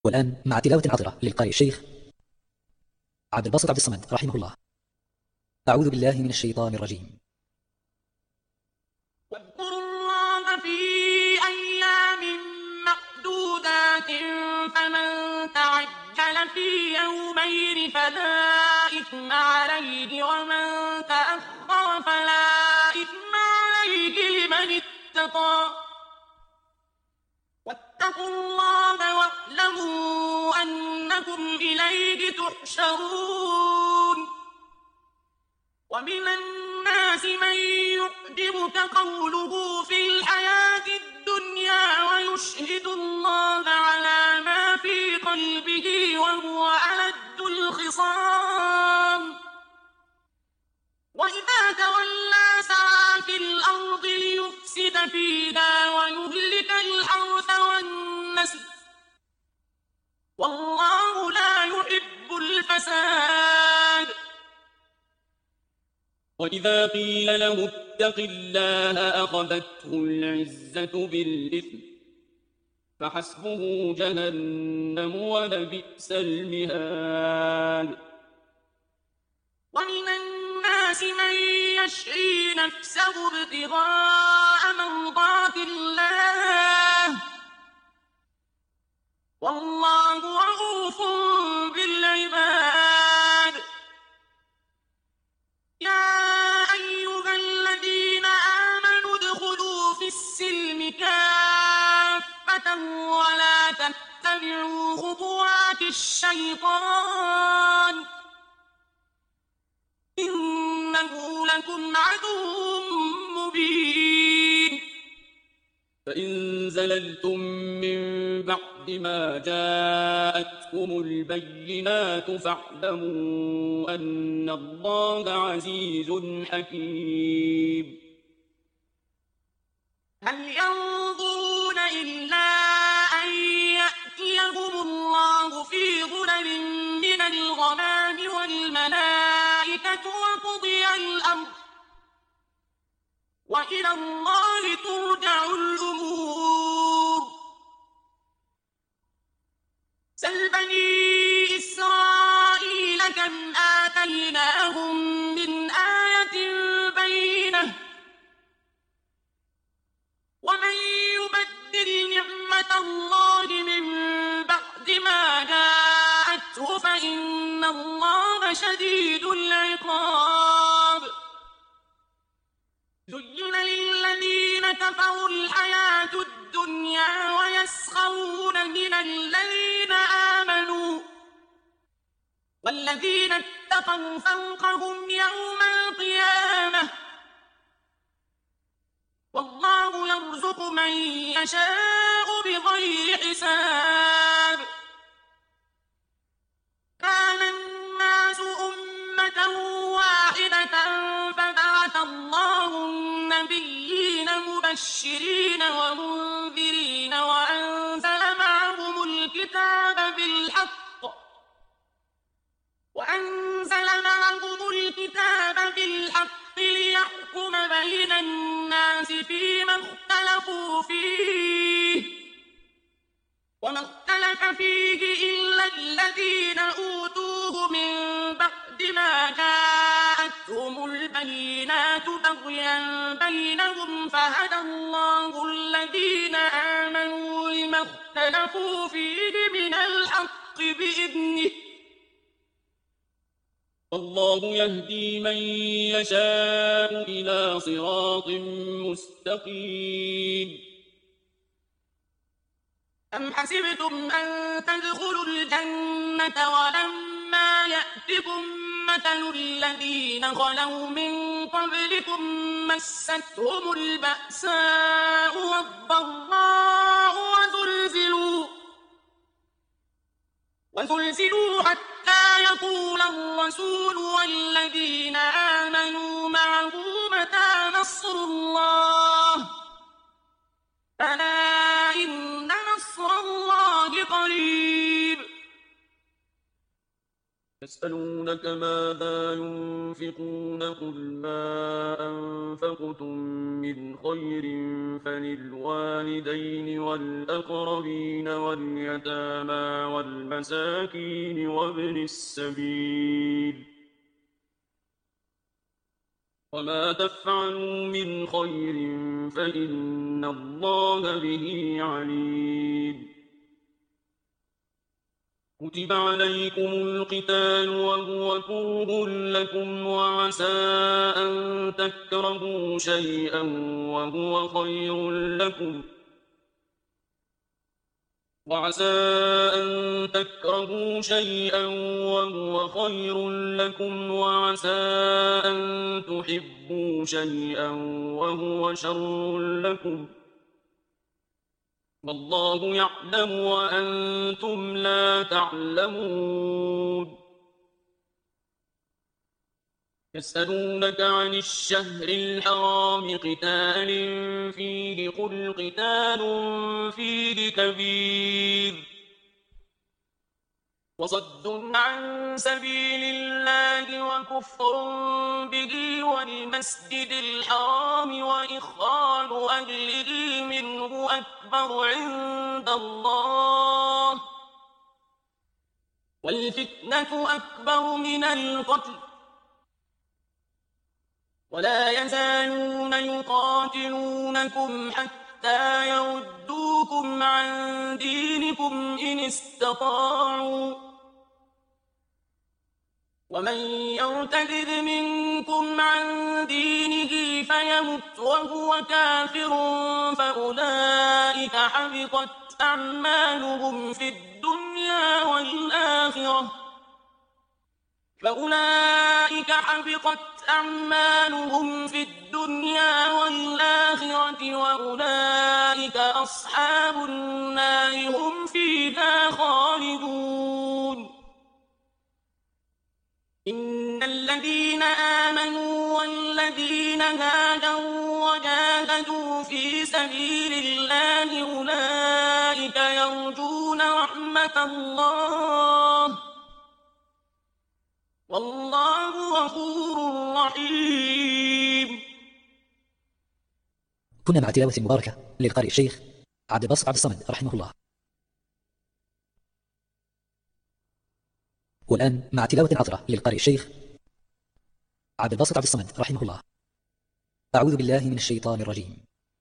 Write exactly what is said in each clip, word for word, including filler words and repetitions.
والآن مع تلاوة عطرة للقارئ الشيخ عبد الباسط عبد الصمد رحمه الله. أعوذ بالله من الشيطان الرجيم. واذكروا الله في أيام معدودات فمن تعجل في يومين فلا إثم عليه ومن تأخر فلا إثم عليه لمن اتقى واتقوا الله واعلموا أنكم إليه تحشرون. ومن الناس من يعجبك قوله في الحياة الدنيا ويشهد الله على ما في قلبه وهو ألد الخصام وإذا تولى سعى في الأرض ليفسد فيها ويهلك الحرث والنسل والله لا يحب الفساد. وإذا قيل له اتق الله أخذته العزة بالإثم فحسبه جهنم ولبئس المهاد. ومن الناس من يشري نفسه ابتغاء مرضات الله والله رؤوف بالعباد. يا أيها الذين آمنوا ادخلوا في السلم كافة ولا تتبعوا خطوات الشيطان إنه لكم عدو مبين. فإن زللتم من بعد ما جاءتكم البينات فاعلموا أن الله عزيز حكيم. هل ينظرون إلا أن يأتيهم الله في ظلل من الغمام والملائكة وقضي الأمر وإلى الله ترجع الأمور. سل بني إسرائيل كم آتيناهم من آية بينة ومن يبدل نعمة الله من بعد ما جاءته فإن الله شديد العقاب. زين للذين كفروا الحياة الدنيا ويسخرون من الذين آمنوا والذين اتقوا فوقهم يوم القيامة والله يرزق من يشاء بغير حساب. كان الناس أمة واحدة فبعث الله النبيين مبشرين ومنذرين وأنزل معهم الكتاب بالحق وأنزل معهم الكتاب بالحق ليحكم بين الناس فيما اختلفوا فيه وما اختلف فيه إلا الذين أوتوه من بعد ما جاءتهم البينات بغيا بينهم فهدى الله الذين آمنوا لما اختلفوا فيه من الحق بإذنه والله يهدي من يشاء إلى صراط مستقيم. أم حسبتم أن تدخلوا الجنة ولما يأتكم مثل الذين خلوا من قبلكم مستهم البأساء والضراء وزلزلوا وزلزلوا حتى يقول الرسول والذين آمنوا معه متى نصر الله ألا إن نصر الله قريب. يسألونك ماذا ينفقون قل ما أنفقتم من خير فللوالدين والأقربين واليتامى والمساكين وابن السبيل وما تفعلوا من خير فإن الله به عليم كتب عليكم القتال وهو كره لكم وعسى أن تكرهوا شيئا وهو خير لكم وعسى أن تكرهوا شيئا وهو خير لكم وعسى أن تحبوا شيئا وهو شر لكم والله يعلم وأنتم لا تعلمون يسألونك عن الشهر الحرام قتال فيه قل قتال فيه كبير وصد عن سبيل الله وكفر به والمسجد الحرام وإخراج أهله منه أكبر عند الله والفتنة أكبر من القتل ولا يزالون يقاتلونكم حتى يردوكم عن دينكم إن استطاعوا ومن يرتد منكم عن دينه فيمت وهو كافر فأولئك حبطت أعمالهم في الدنيا والآخرة فأولئك حبطت أعمالهم في الدنيا والآخرة وأولئك أصحاب النار هم فيها خالدون إن الذين آمنوا والذين هاجروا وجاهدوا في سبيل الله أولئك يرجون رحمة الله والله غفور رحيم. كنا مع تلاوة مباركة للقارئ الشيخ عبد الباسط عبد الصمد رحمه الله. والآن مع تلاوة عطرة للقارئ الشيخ عبد الباسط عبد الصمد رحمه الله. أعوذ بالله من الشيطان الرجيم.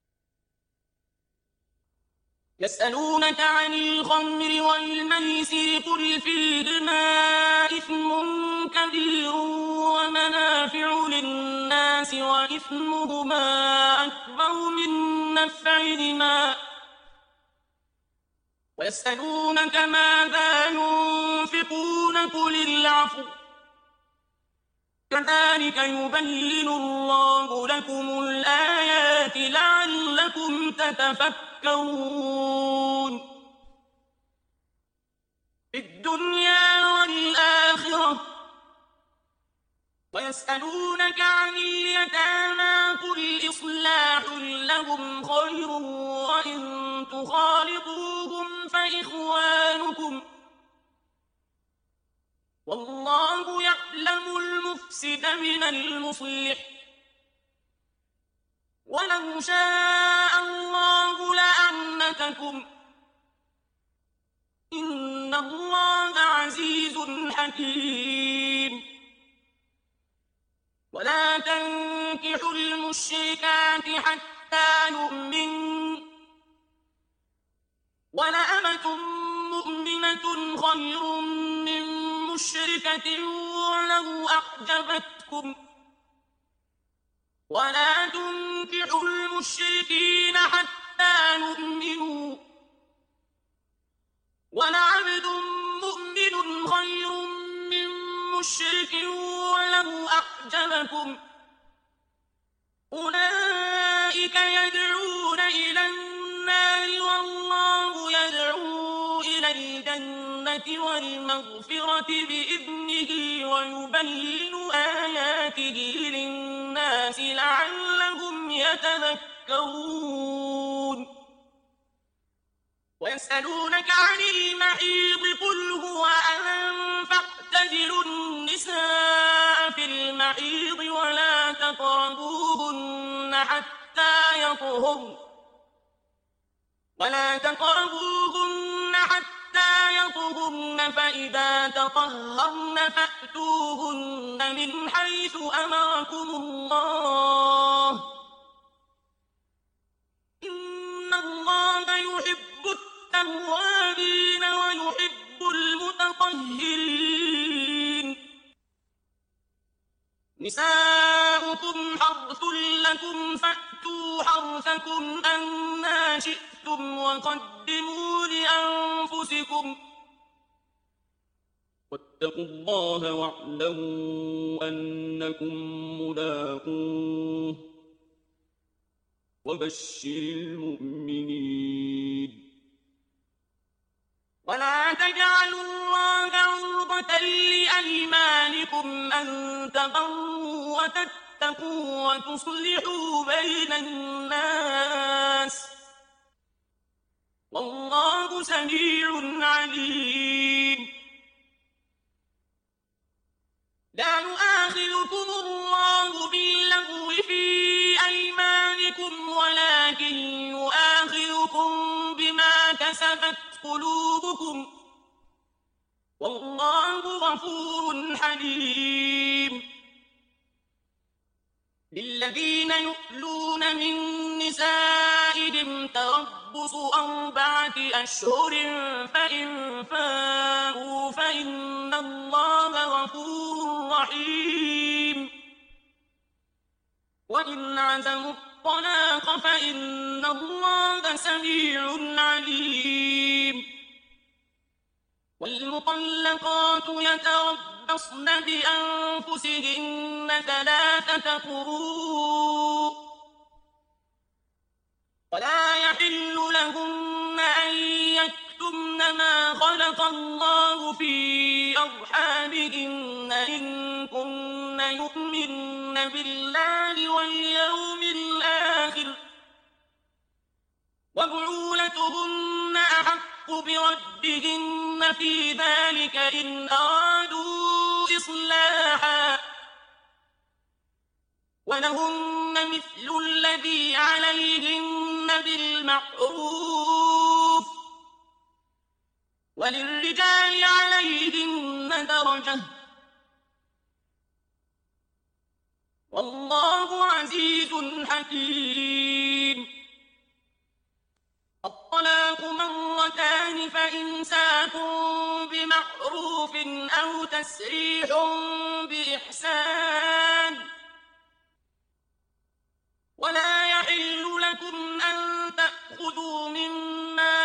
يسألونك عن الخمر والميسر قل فيهما إثم كبير ومنافع للناس وإثمهما أكبر من نفعهما ويسألونك ماذا ينفقون قل العفو كذلك يبين الله لكم الآيات لعلكم تتفكرون في الدنيا والآخرة ويسألونك عن اليتامى قل إصلاح لهم خير وإن تخالطوهم فإخوانكم والله يعلم المفسد من المصلح ولو شاء الله لأعنتكم إن الله عزيز حكيم ولا تنكحوا المشركات حتى يؤمنوا ولأمة مؤمنة خير من مشركة ولو أعجبتكم ولا تنكحوا المشركين حتى يؤمنوا ولعبد مؤمن خير من مشرك ولو أعجبكم أولئك يدعون إلى النار والله يدعو إلى الجنة والمغفرة بإذنه ويبين آياته للناس لعلهم يتذكرون ويسألونك عن المحيض قل هو أذى فاعتزلوا النساء في المحيض ولا تقربوهن حتى يطهرن ولا تقربوهن حتى يطهرن فإذا تطهرن فأتوهن من حيث أمركم الله إن الله يحب التوابين ويحب المتطهرين نساؤكم حرث لكم فأتوا حرثكم أنى شئتم وقدموا لأنفسكم واتقوا الله واعلموا أنكم ملاقوه وبشر المؤمنين ولا تجعلوا الله عرضة لأيمانكم أن تبروا وتتقوا وتصلحوا بين الناس والله سميع عليم لا يؤاخذكم الله باللغو في أيمانكم ولكن يؤاخذكم بما كسبت قلوبكم والله غفور حليم للذين يؤلون من نسائهم تربص أربعة أشهر فإن فاءوا فإن الله غفور رحيم وإن عزموا الطلاق فإن الله سميع عليم والمطلقات يتربصن بأنفسهن ثلاثة قروء ولا يحل لهن أن يكتمن ما خلق الله في أرحامهن إن كن يؤمن بالله واليوم الآخر وبعولتهن أحق بردهن في ذلك إن أرادوا إصلاحا ولهن مثل الذي عليهن بالمعروف وللرجال عليهن درجة والله عزيز حكيم الطلاق مرتان فإمساك بمعروف أو تسريح بإحسان ولا يحل لكم أن تأخذوا مما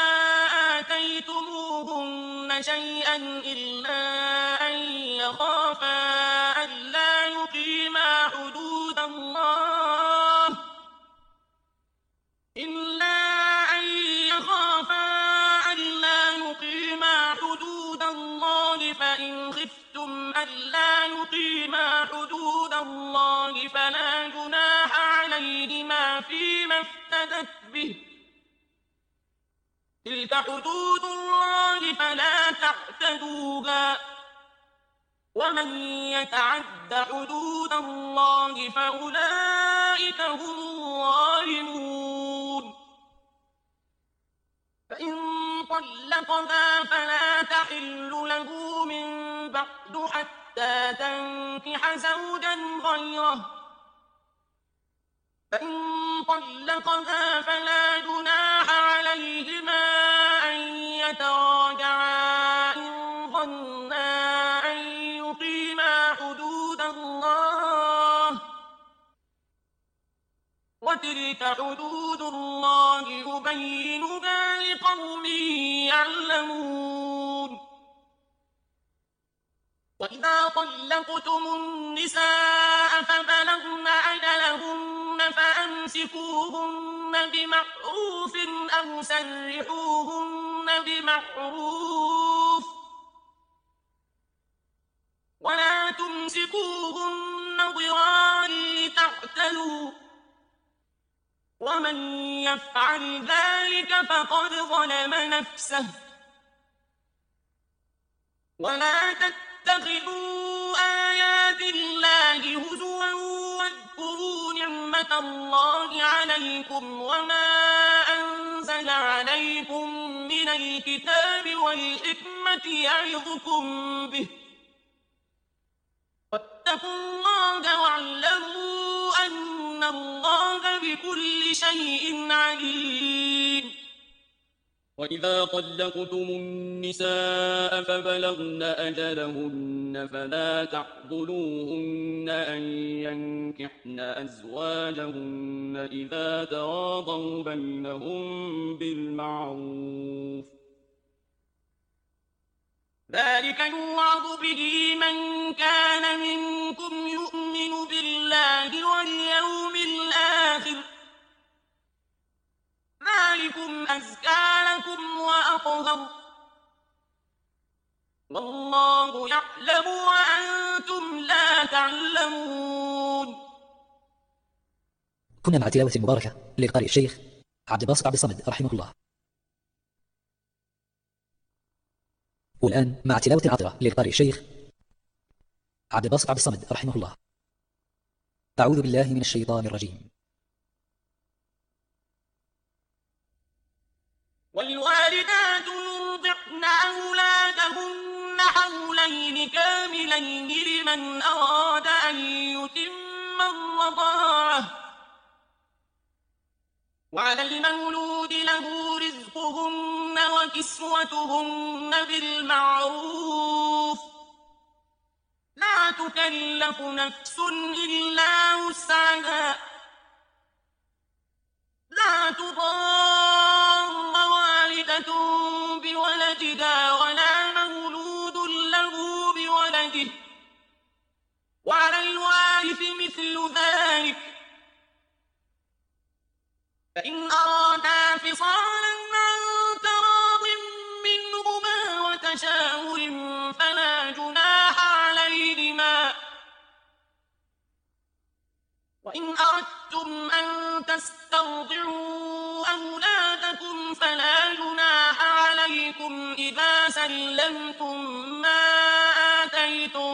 آتيتموهن شيئا إلا أن يخافا ألا يقيما حدود الله إلا أن يخافا ألا يقيما حدود الله فإن خفتم ألا يقيما حدود الله فلا جناح عليهما فيما افتدت به تلك حدود الله فلا تعتدوها ومن يتعد حدود الله فأولئك هم الظالمون فإن طلقها فلا تحل له من بعد حتى تنكح زوجا غيره فإن طلقها فلا جناح عليهما أن يتراجعا إن ظنا أن يقيما حدود الله وتلك حدود الله يبينها لقوم يعلمون وإذا طلقتم النساء فبلغن أجلهن فأمسكوهن بمعروف أو سرحوهن بمعروف ولا تمسكوهن ضرارا لتعتدوا ومن يفعل ذلك فقد ظلم نفسه ولا تتخذوا نعمة الله عليكم وما أنزل عليكم من الكتاب والحكمة يعظكم به واتقوا الله واعلموا أن الله بكل شيء عليم. وإذا طلقتم النساء فبلغن أجلهن فلا تعضلوهن أن ينكحن أزواجهن إذا تراضوا بينهم بالمعروف ذلك يوعظ به من كان منكم يؤمن بالله واليوم الآخر ذلكم أزكى لكم وأطهر والله يعلم وأنتم لا تعلمون. كنا مع تلاوة مباركة للقارئ الشيخ عبد الباسط عبد الصمد رحمه الله. والآن مع تلاوة عطرة للقارئ الشيخ عبد الباسط عبد الصمد رحمه الله. أعوذ بالله من الشيطان الرجيم. والوالدات يرضعن أولادهن حولين كاملين لمن أراد أن يتم الرضاعة وعلى المولود له رزقهن وكسوتهن بالمعروف لا تكلف نفس إلا وسعها لا تضار والدة بولدها ولا مولود له بولده وعلى الوارث مثل ذلك فإن أرادا فصالا عن تراض منهما وتشاور فلا جناح عليهما وإن أردتم أن تسترضعوا أولادكم فلا جناح عليكم إذا سلمتم ما آتيتم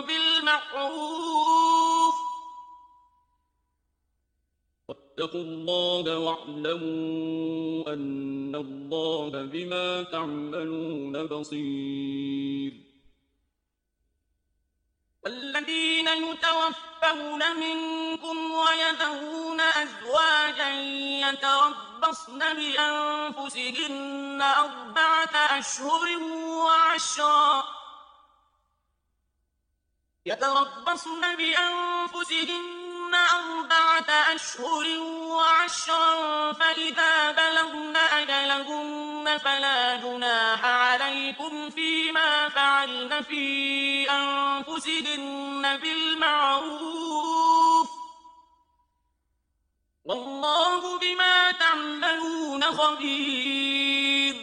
بالمعروف واتقوا الله واعلموا أن الله بما تعملون بصير. والذين يتوفون منكم ويذرون أزواجا يتربصن بأنفسهن أربعة أشهر وعشرا يتربصن بأنفسهن أربعة أشهر وعشرا فإذا بلغن أجلهن فلا جناح عليكم فيما فعلن في أنفسهن بالمعروف والله بما تعملون خبير.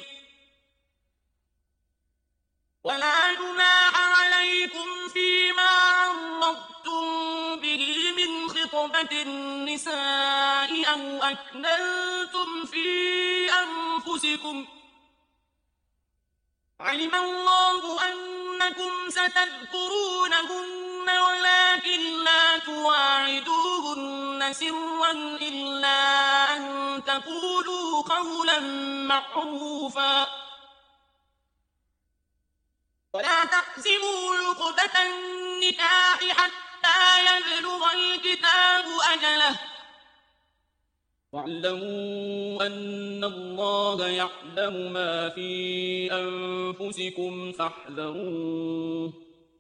ولا جناح عليكم فيما عرضتم به من خطبة النساء أو أكننتم في أنفسكم علم الله أنكم ستذكرونهن ولكن لا تواعدوهن سرا إلا أن تقولوا قولا معروفا ولا تحزموا عقدة النكاح حتى يبلغ الكتاب أجله واعلموا أن الله يعلم ما في أنفسكم فاحذروه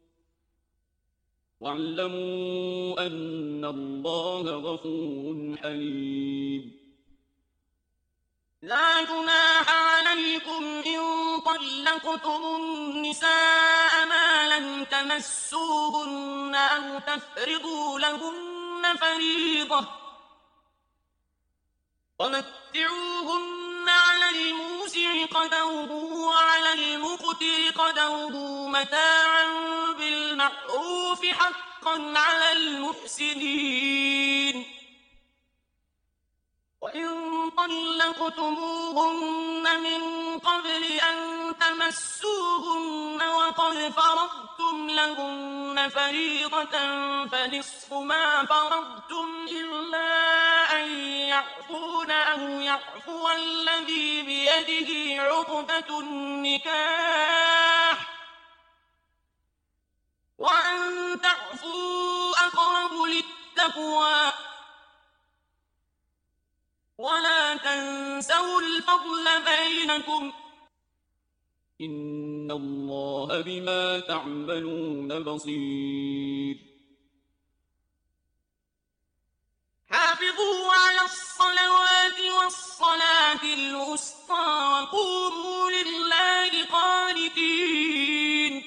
واعلموا أن الله غفور حليم. لا جناح عليكم إن طلقتم النساء ما لم تمسوهن أو تفرضوا لهن فريضة ومتعوهن على الموسع قدره وعلى المقتر قدره متاعا بالمعروف حقا على المحسنين. وإن طلقتموهن من قبل أن تمسوهن وقد فرضتم فرضتم لهن فريضة فنصف ما فرضتم إلا أن يعفون أو يعفو الذي بيده عقدة النكاح وأن تعفوا أقرب للتقوى ولا تنسوا الفضل بينكم إن الله بما تعملون بصير حافظوا على الصلوات والصلاة الوسطى وقوموا لله قانتين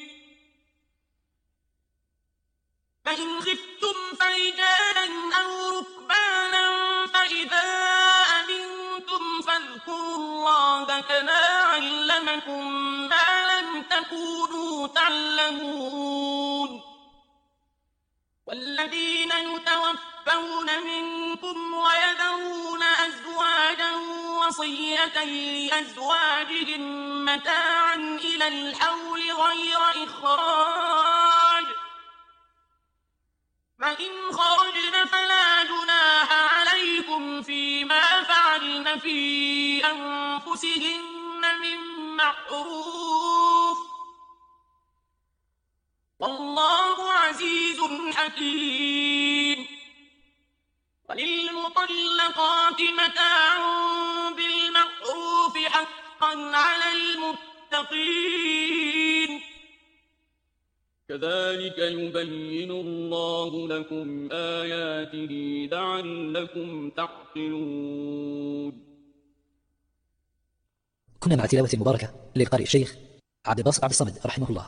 فإن خفتم فرجالا أو ركبانا فإذا أمنتم فاذكروا الله كما علمكم ما لم تكونوا تعلمون والذين يتوفون منكم ويذرون أزواجا وصية لأزواجهم متاعا إلى الحول غير إخراج فإن خرجن فلا جناح عليكم فيما فعلن في أنفسهن من معروف والله عزيز حكيم وللمطلقات متاع بالمعروف حقا على المتقين كذلك يبين الله لكم آياته لعلكم تعقلون. كنا مع تلاوة مباركة للقارئ الشيخ عبد الباسط عبد الصمد رحمه الله.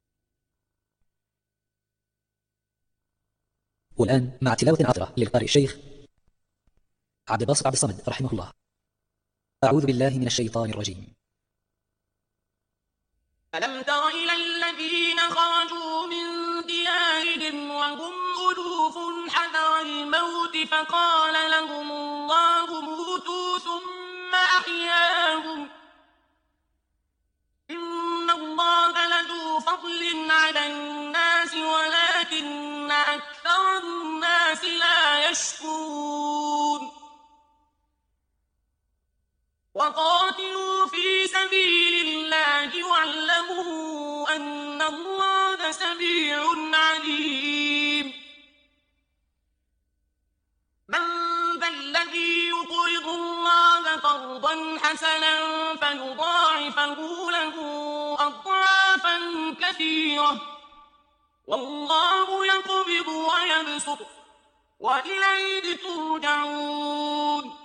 والآن مع تلاوة عطرة للقارئ الشيخ عبد الباسط عبد الصمد رحمه الله. أعوذ بالله من الشيطان الرجيم. ألم تر إلى الذين خرجوا من ديارهم وهم ألوف حذر الموت فقال لهم الله موتوا ثم أحياهم إن الله لذو فضل على الناس ولكن أكثر الناس لا يشكرون وقاتلوا في سبيل الله واعلموا أن الله سميع عليم من ذا الذي يقرض الله قرضا حسنا فيضاعفه له أضعافا كثيرة والله يقبض ويبسط وإليه ترجعون.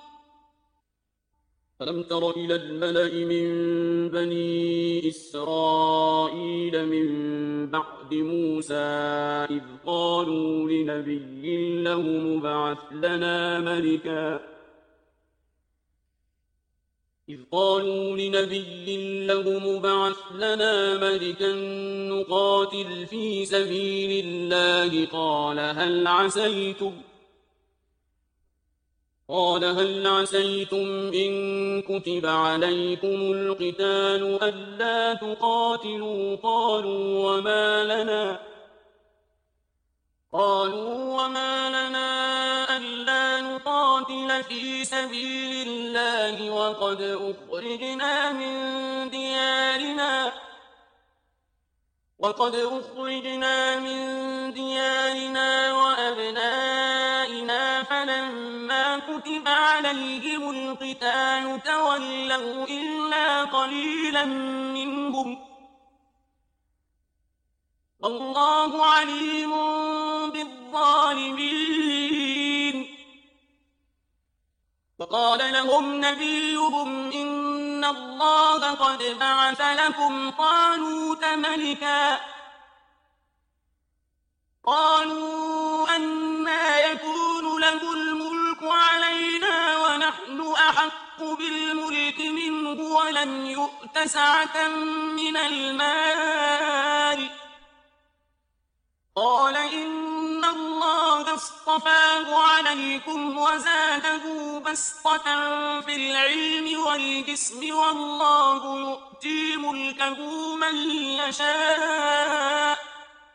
ألم تر إلى الملأ من بني إسرائيل من بعد موسى إذ قالوا لنبي له ابعث لنا ملكا إذ قالوا لنبي له ابعث لنا ملكا نقاتل في سبيل الله قال هل عسيتم قال هل عسيتم إن كتب عليكم القتال ألا تقاتلوا قالوا وما لنا قالوا وما لنا ألا نقاتل في سبيل الله وقد أخرجنا من ديارنا وقد أخرجنا من ديارنا وأبنائنا فلما كتب عليهم القتال تولوا إلا قليلا منهم والله عليم بالظالمين. فقال لهم نبيهم إن الله قد بعث لكم طالوت ملكا قالوا أنى يكون له الملك علينا ونحن أحق بالملك منه ولم يؤت سعة من المال قال إن الله اصطفاه عليكم وزاده بسطة في العلم والجسم والله يؤتي ملكه من يشاء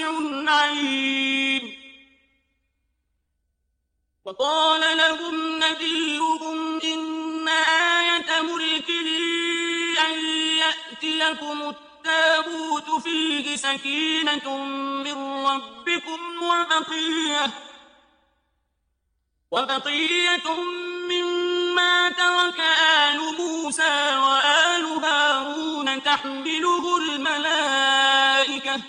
عليم. وقال لهم نبيهم إن آية ملكه أن يأتيكم التابوت فيه سكينة من ربكم وبقية وبقية مما ترك آل موسى وآل هارون تحمله الملائكة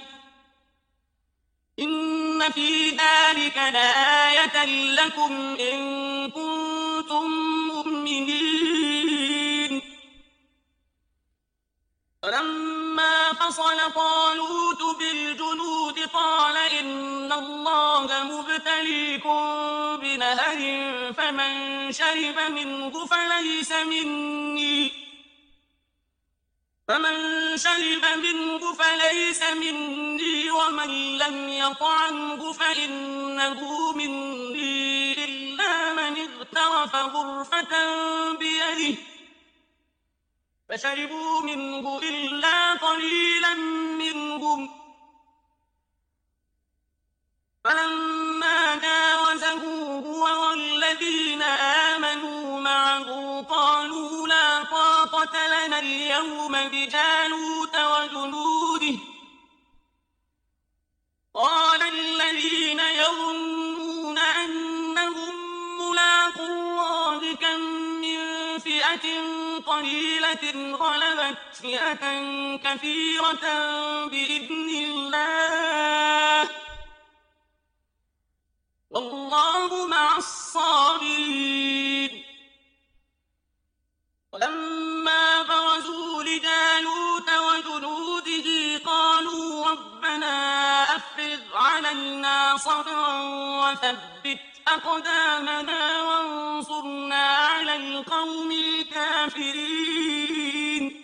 إن في ذلك لآية لكم إن كنتم مؤمنين. فلما فصل طالوت بالجنود قال إن الله مبتليكم بنهر فمن شرب منه فليس مني فمن شرب منه فليس مني ومن لم يطعمه فإنه مني إلا من اغترف غرفة بيده فشربوا منه إلا قليلا منهم. فلما جاوزه هو والذين آمنوا معه قالوا لا طاقة لنا اليوم بجالوت وجنوده. قال الذين يظنون أنهم ملاقو الله كم من فئة قليلة غلبت فئة كثيرة بإذن الله والله مع الصابرين. ولما برزوا لجالوت وجنوده قالوا ربنا أفرغ علينا صبرا وثبت أقدامنا وانصرنا على القوم الكافرين.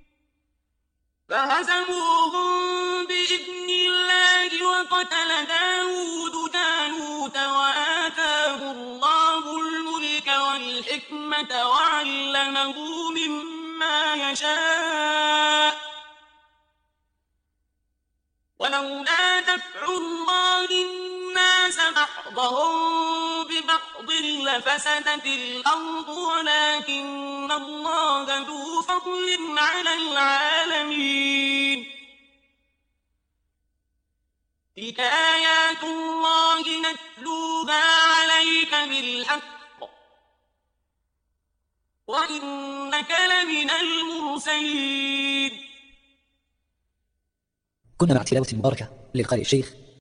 فهزموهم بإذن الله وقتل داود جالوت وآتاه الله الملك والحكمة وعلمه مما يشاء ولولا دفع الله الناس بعضهم ببعض لفسدت الأرض ولكن الله ذو فضل على العالمين. تلك آيات الله نتلوها عليك بالحق وإنك لمن المرسلين. كنا مع تلاوة مباركة للقارئ الشيخ